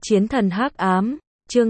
Chiến thần hắc ám, chương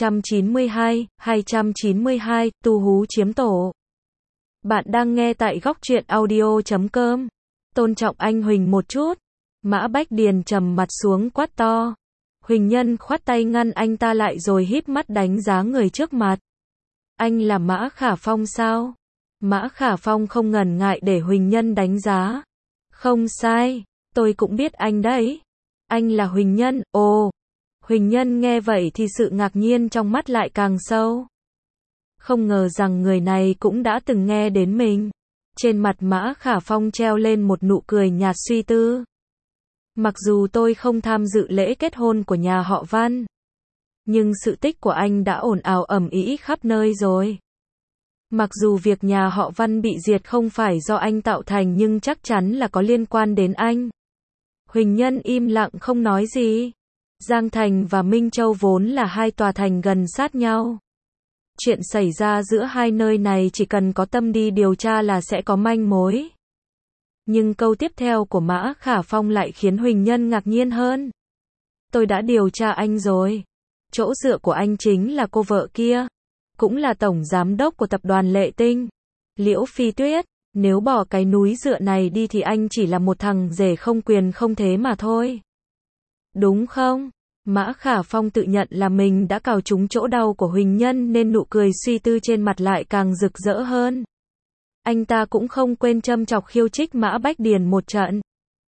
292, tu hú chiếm tổ. Bạn đang nghe tại góc truyện audio.com. Tôn trọng anh Huỳnh một chút. Mã Bách Điền trầm mặt xuống quát to. Huỳnh Nhân khoát tay ngăn anh ta lại rồi híp mắt đánh giá người trước mặt. Anh là Mã Khả Phong sao? Mã Khả Phong không ngần ngại để Huỳnh Nhân đánh giá. Không sai, tôi cũng biết anh đấy. Anh là Huỳnh Nhân, ồ. Huỳnh Nhân nghe vậy thì sự ngạc nhiên trong mắt lại càng sâu. Không ngờ rằng người này cũng đã từng nghe đến mình. Trên mặt Mã Khả Phong treo lên một nụ cười nhạt suy tư. Mặc dù tôi không tham dự lễ kết hôn của nhà họ Văn, nhưng sự tích của anh đã ồn ào ầm ĩ khắp nơi rồi. Mặc dù việc nhà họ Văn bị diệt không phải do anh tạo thành nhưng chắc chắn là có liên quan đến anh. Huỳnh Nhân im lặng không nói gì. Giang Thành và Minh Châu vốn là hai tòa thành gần sát nhau. Chuyện xảy ra giữa hai nơi này chỉ cần có tâm đi điều tra là sẽ có manh mối. Nhưng câu tiếp theo của Mã Khả Phong lại khiến Huỳnh Nhân ngạc nhiên hơn. Tôi đã điều tra anh rồi. Chỗ dựa của anh chính là cô vợ kia. Cũng là tổng giám đốc của tập đoàn Lệ Tinh. Liễu Phi Tuyết. Nếu bỏ cái núi dựa này đi thì anh chỉ là một thằng rể không quyền không thế mà thôi. Đúng không? Mã Khả Phong tự nhận là mình đã cào trúng chỗ đau của Huỳnh Nhân nên nụ cười suy tư trên mặt lại càng rực rỡ hơn. Anh ta cũng không quên châm chọc khiêu khích Mã Bách Điền một trận.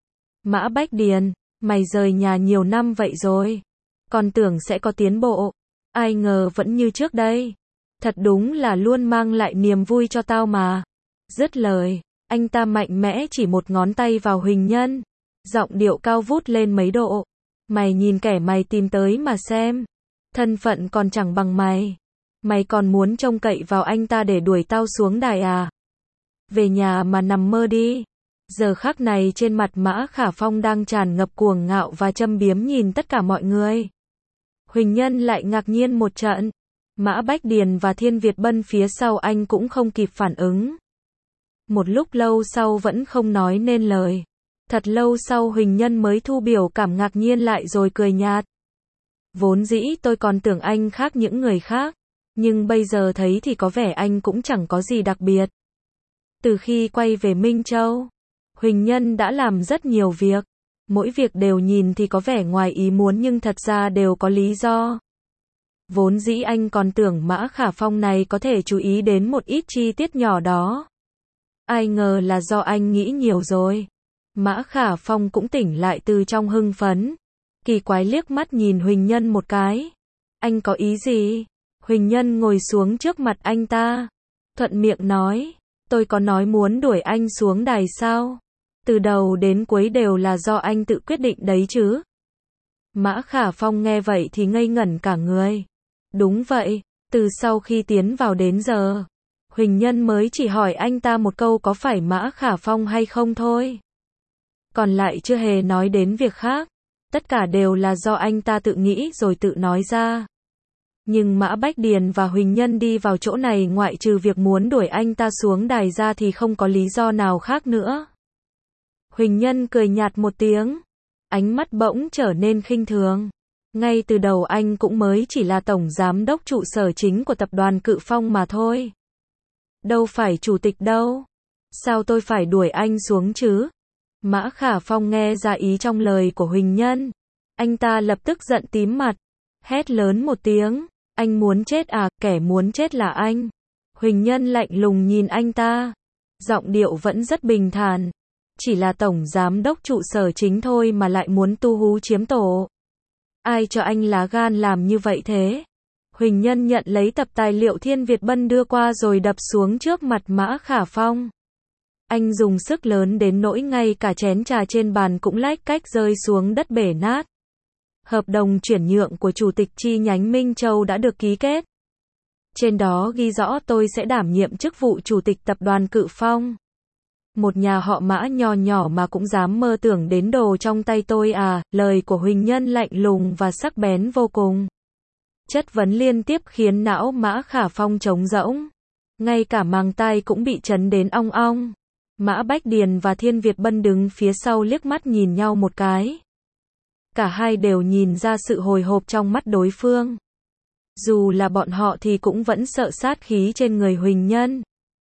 Mã Bách Điền, mày rời nhà nhiều năm vậy rồi. Còn tưởng sẽ có tiến bộ. Ai ngờ vẫn như trước đây. Thật đúng là luôn mang lại niềm vui cho tao mà. Dứt lời, anh ta mạnh mẽ chỉ một ngón tay vào Huỳnh Nhân. Giọng điệu cao vút lên mấy độ. Mày nhìn kẻ mày tìm tới mà xem. Thân phận còn chẳng bằng mày. Mày còn muốn trông cậy vào anh ta để đuổi tao xuống đài à? Về nhà mà nằm mơ đi. Giờ khắc này trên mặt Mã Khả Phong đang tràn ngập cuồng ngạo và châm biếm nhìn tất cả mọi người. Huỳnh Nhân lại ngạc nhiên một trận. Mã Bách Điền và Thiên Việt Bân phía sau anh cũng không kịp phản ứng. Một lúc lâu sau vẫn không nói nên lời. Thật lâu sau Huỳnh Nhân mới thu biểu cảm ngạc nhiên lại rồi cười nhạt. Vốn dĩ tôi còn tưởng anh khác những người khác. Nhưng bây giờ thấy thì có vẻ anh cũng chẳng có gì đặc biệt. Từ khi quay về Minh Châu, Huỳnh Nhân đã làm rất nhiều việc. Mỗi việc đều nhìn thì có vẻ ngoài ý muốn nhưng thật ra đều có lý do. Vốn dĩ anh còn tưởng Mã Khả Phong này có thể chú ý đến một ít chi tiết nhỏ đó. Ai ngờ là do anh nghĩ nhiều rồi. Mã Khả Phong cũng tỉnh lại từ trong hưng phấn. Kỳ quái liếc mắt nhìn Huỳnh Nhân một cái. Anh có ý gì? Huỳnh Nhân ngồi xuống trước mặt anh ta. Thuận miệng nói. Tôi có nói muốn đuổi anh xuống đài sao? Từ đầu đến cuối đều là do anh tự quyết định đấy chứ. Mã Khả Phong nghe vậy thì ngây ngẩn cả người. Đúng vậy, từ sau khi tiến vào đến giờ, Huỳnh Nhân mới chỉ hỏi anh ta một câu có phải Mã Khả Phong hay không thôi. Còn lại chưa hề nói đến việc khác. Tất cả đều là do anh ta tự nghĩ rồi tự nói ra. Nhưng Mã Bách Điền và Huỳnh Nhân đi vào chỗ này ngoại trừ việc muốn đuổi anh ta xuống đài ra thì không có lý do nào khác nữa. Huỳnh Nhân cười nhạt một tiếng. Ánh mắt bỗng trở nên khinh thường. Ngay từ đầu anh cũng mới chỉ là tổng giám đốc trụ sở chính của tập đoàn Cự Phong mà thôi. Đâu phải chủ tịch đâu. Sao tôi phải đuổi anh xuống chứ? Mã Khả Phong nghe ra ý trong lời của Huỳnh Nhân. Anh ta lập tức giận tím mặt. Hét lớn một tiếng. Anh muốn chết à? Kẻ muốn chết là anh. Huỳnh Nhân lạnh lùng nhìn anh ta. Giọng điệu vẫn rất bình thản. Chỉ là tổng giám đốc trụ sở chính thôi mà lại muốn tu hú chiếm tổ. Ai cho anh lá gan làm như vậy thế? Huỳnh Nhân nhận lấy tập tài liệu Thiên Việt Bân đưa qua rồi đập xuống trước mặt Mã Khả Phong. Anh dùng sức lớn đến nỗi ngay cả chén trà trên bàn cũng lách cách rơi xuống đất bể nát. Hợp đồng chuyển nhượng của chủ tịch chi nhánh Minh Châu đã được ký kết. Trên đó ghi rõ tôi sẽ đảm nhiệm chức vụ chủ tịch tập đoàn Cự Phong. Một nhà họ Mã nho nhỏ mà cũng dám mơ tưởng đến đồ trong tay tôi à? Lời của Huỳnh Nhân lạnh lùng và sắc bén vô cùng. Chất vấn liên tiếp khiến não Mã Khả Phong trống rỗng. Ngay cả màng tai cũng bị chấn đến ong ong. Mã Bách Điền và Thiên Việt Bân đứng phía sau liếc mắt nhìn nhau một cái. Cả hai đều nhìn ra sự hồi hộp trong mắt đối phương. Dù là bọn họ thì cũng vẫn sợ sát khí trên người Huỳnh Nhân.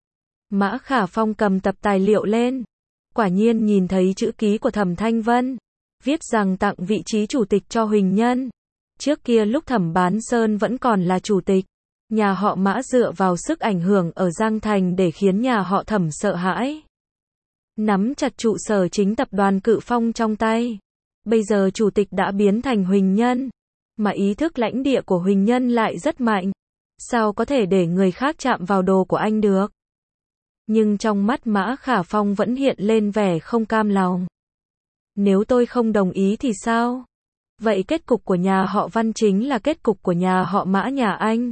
Mã Khả Phong cầm tập tài liệu lên. Quả nhiên nhìn thấy chữ ký của Thẩm Thanh Vân. Viết rằng tặng vị trí chủ tịch cho Huỳnh Nhân. Trước kia lúc Thẩm Bán Sơn vẫn còn là chủ tịch, nhà họ Mã dựa vào sức ảnh hưởng ở Giang Thành để khiến nhà họ Thẩm sợ hãi. Nắm chặt trụ sở chính tập đoàn Cự Phong trong tay. Bây giờ chủ tịch đã biến thành Huỳnh Nhân, mà ý thức lãnh địa của Huỳnh Nhân lại rất mạnh. Sao có thể để người khác chạm vào đồ của anh được? Nhưng trong mắt Mã Khả Phong vẫn hiện lên vẻ không cam lòng. Nếu tôi không đồng ý thì sao? Vậy kết cục của nhà họ Văn chính là kết cục của nhà họ Mã nhà anh.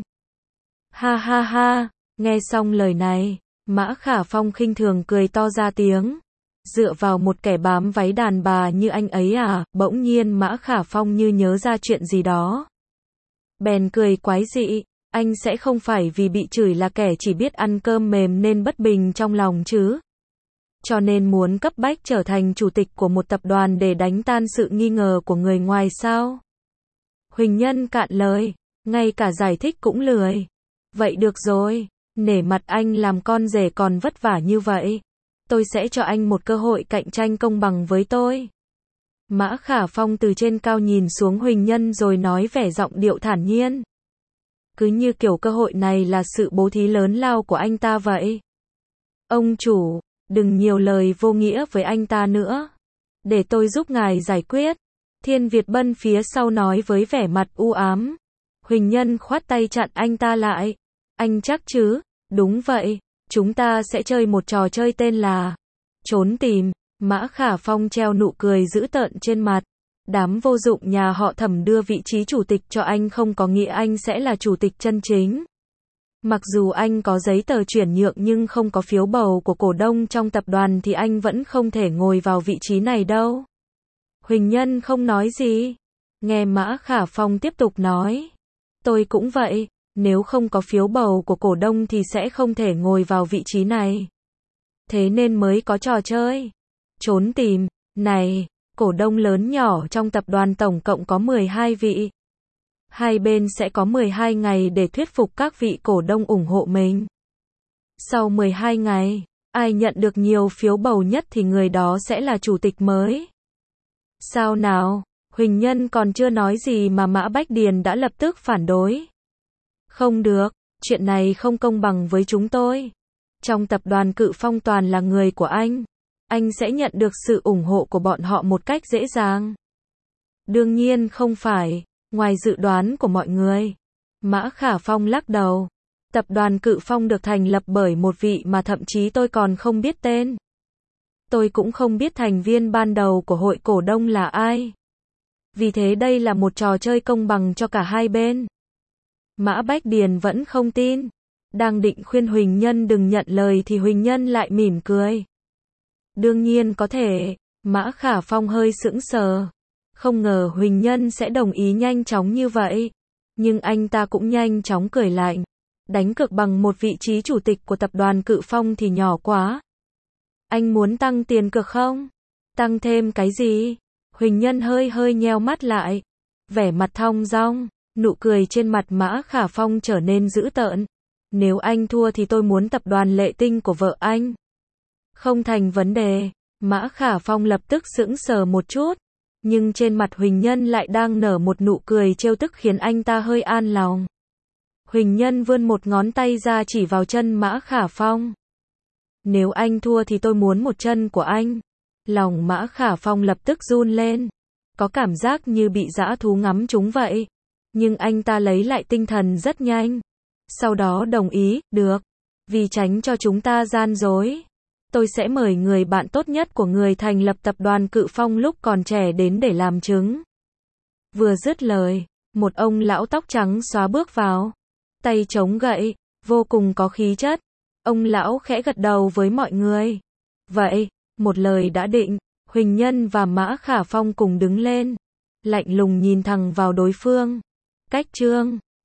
Ha ha ha, nghe xong lời này, Mã Khả Phong khinh thường cười to ra tiếng. Dựa vào một kẻ bám váy đàn bà như anh ấy à? Bỗng nhiên Mã Khả Phong như nhớ ra chuyện gì đó. Bèn cười quái dị, anh sẽ không phải vì bị chửi là kẻ chỉ biết ăn cơm mềm nên bất bình trong lòng chứ? Cho nên muốn cấp bách trở thành chủ tịch của một tập đoàn để đánh tan sự nghi ngờ của người ngoài sao? Huỳnh Nhân cạn lời, ngay cả giải thích cũng lười. Vậy được rồi, nể mặt anh làm con rể còn vất vả như vậy. Tôi sẽ cho anh một cơ hội cạnh tranh công bằng với tôi. Mã Khả Phong từ trên cao nhìn xuống Huỳnh Nhân rồi nói vẻ giọng điệu thản nhiên. Cứ như kiểu cơ hội này là sự bố thí lớn lao của anh ta vậy. Ông chủ, đừng nhiều lời vô nghĩa với anh ta nữa. Để tôi giúp ngài giải quyết. Thiên Việt Bân phía sau nói với vẻ mặt u ám. Huỳnh Nhân khoát tay chặn anh ta lại. Anh chắc chứ? Đúng vậy. Chúng ta sẽ chơi một trò chơi tên là trốn tìm. Mã Khả Phong treo nụ cười dữ tợn trên mặt. Đám vô dụng nhà họ Thẩm đưa vị trí chủ tịch cho anh không có nghĩa anh sẽ là chủ tịch chân chính. Mặc dù anh có giấy tờ chuyển nhượng nhưng không có phiếu bầu của cổ đông trong tập đoàn thì anh vẫn không thể ngồi vào vị trí này đâu. Huỳnh Nhân không nói gì. Nghe Mã Khả Phong tiếp tục nói. Tôi cũng vậy, nếu không có phiếu bầu của cổ đông thì sẽ không thể ngồi vào vị trí này. Thế nên mới có trò chơi trốn tìm này. Cổ đông lớn nhỏ trong tập đoàn tổng cộng có 12 vị. Hai bên sẽ có 12 ngày để thuyết phục các vị cổ đông ủng hộ mình. Sau 12 ngày, ai nhận được nhiều phiếu bầu nhất thì người đó sẽ là chủ tịch mới. Sao nào? Huỳnh Nhân còn chưa nói gì mà Mã Bách Điền đã lập tức phản đối. Không được, chuyện này không công bằng với chúng tôi. Trong tập đoàn Cự Phong toàn là người của anh sẽ nhận được sự ủng hộ của bọn họ một cách dễ dàng. Đương nhiên không phải, ngoài dự đoán của mọi người. Mã Khả Phong lắc đầu. Tập đoàn Cự Phong được thành lập bởi một vị mà thậm chí tôi còn không biết tên. Tôi cũng không biết thành viên ban đầu của hội cổ đông là ai. Vì thế đây là một trò chơi công bằng cho cả hai bên. Mã Bách Điền vẫn không tin. Đang định khuyên Huỳnh Nhân đừng nhận lời thì Huỳnh Nhân lại mỉm cười. Đương nhiên có thể. Mã Khả Phong hơi sững sờ. Không ngờ Huỳnh Nhân sẽ đồng ý nhanh chóng như vậy. Nhưng anh ta cũng nhanh chóng cười lạnh. Đánh cược bằng một vị trí chủ tịch của tập đoàn Cự Phong thì nhỏ quá. Anh muốn tăng tiền cược không? Tăng thêm cái gì? Huỳnh Nhân hơi nheo mắt lại. Vẻ mặt thong dong, nụ cười trên mặt Mã Khả Phong trở nên dữ tợn. Nếu anh thua thì tôi muốn tập đoàn Lệ Tinh của vợ anh. Không thành vấn đề. Mã Khả Phong lập tức sững sờ một chút. Nhưng trên mặt Huỳnh Nhân lại đang nở một nụ cười trêu tức khiến anh ta hơi an lòng. Huỳnh Nhân vươn một ngón tay ra chỉ vào chân Mã Khả Phong. Nếu anh thua thì tôi muốn một chân của anh. Lòng Mã Khả Phong lập tức run lên. Có cảm giác như bị dã thú ngắm trúng vậy. Nhưng anh ta lấy lại tinh thần rất nhanh. Sau đó đồng ý, được. Vì tránh cho chúng ta gian dối. Tôi sẽ mời người bạn tốt nhất của người thành lập tập đoàn Cự Phong lúc còn trẻ đến để làm chứng. Vừa dứt lời, một ông lão tóc trắng xóa bước vào. Tay chống gậy, vô cùng có khí chất. Ông lão khẽ gật đầu với mọi người. Vậy, một lời đã định, Huỳnh Nhân và Mã Khả Phong cùng đứng lên. Lạnh lùng nhìn thẳng vào đối phương. Cách chương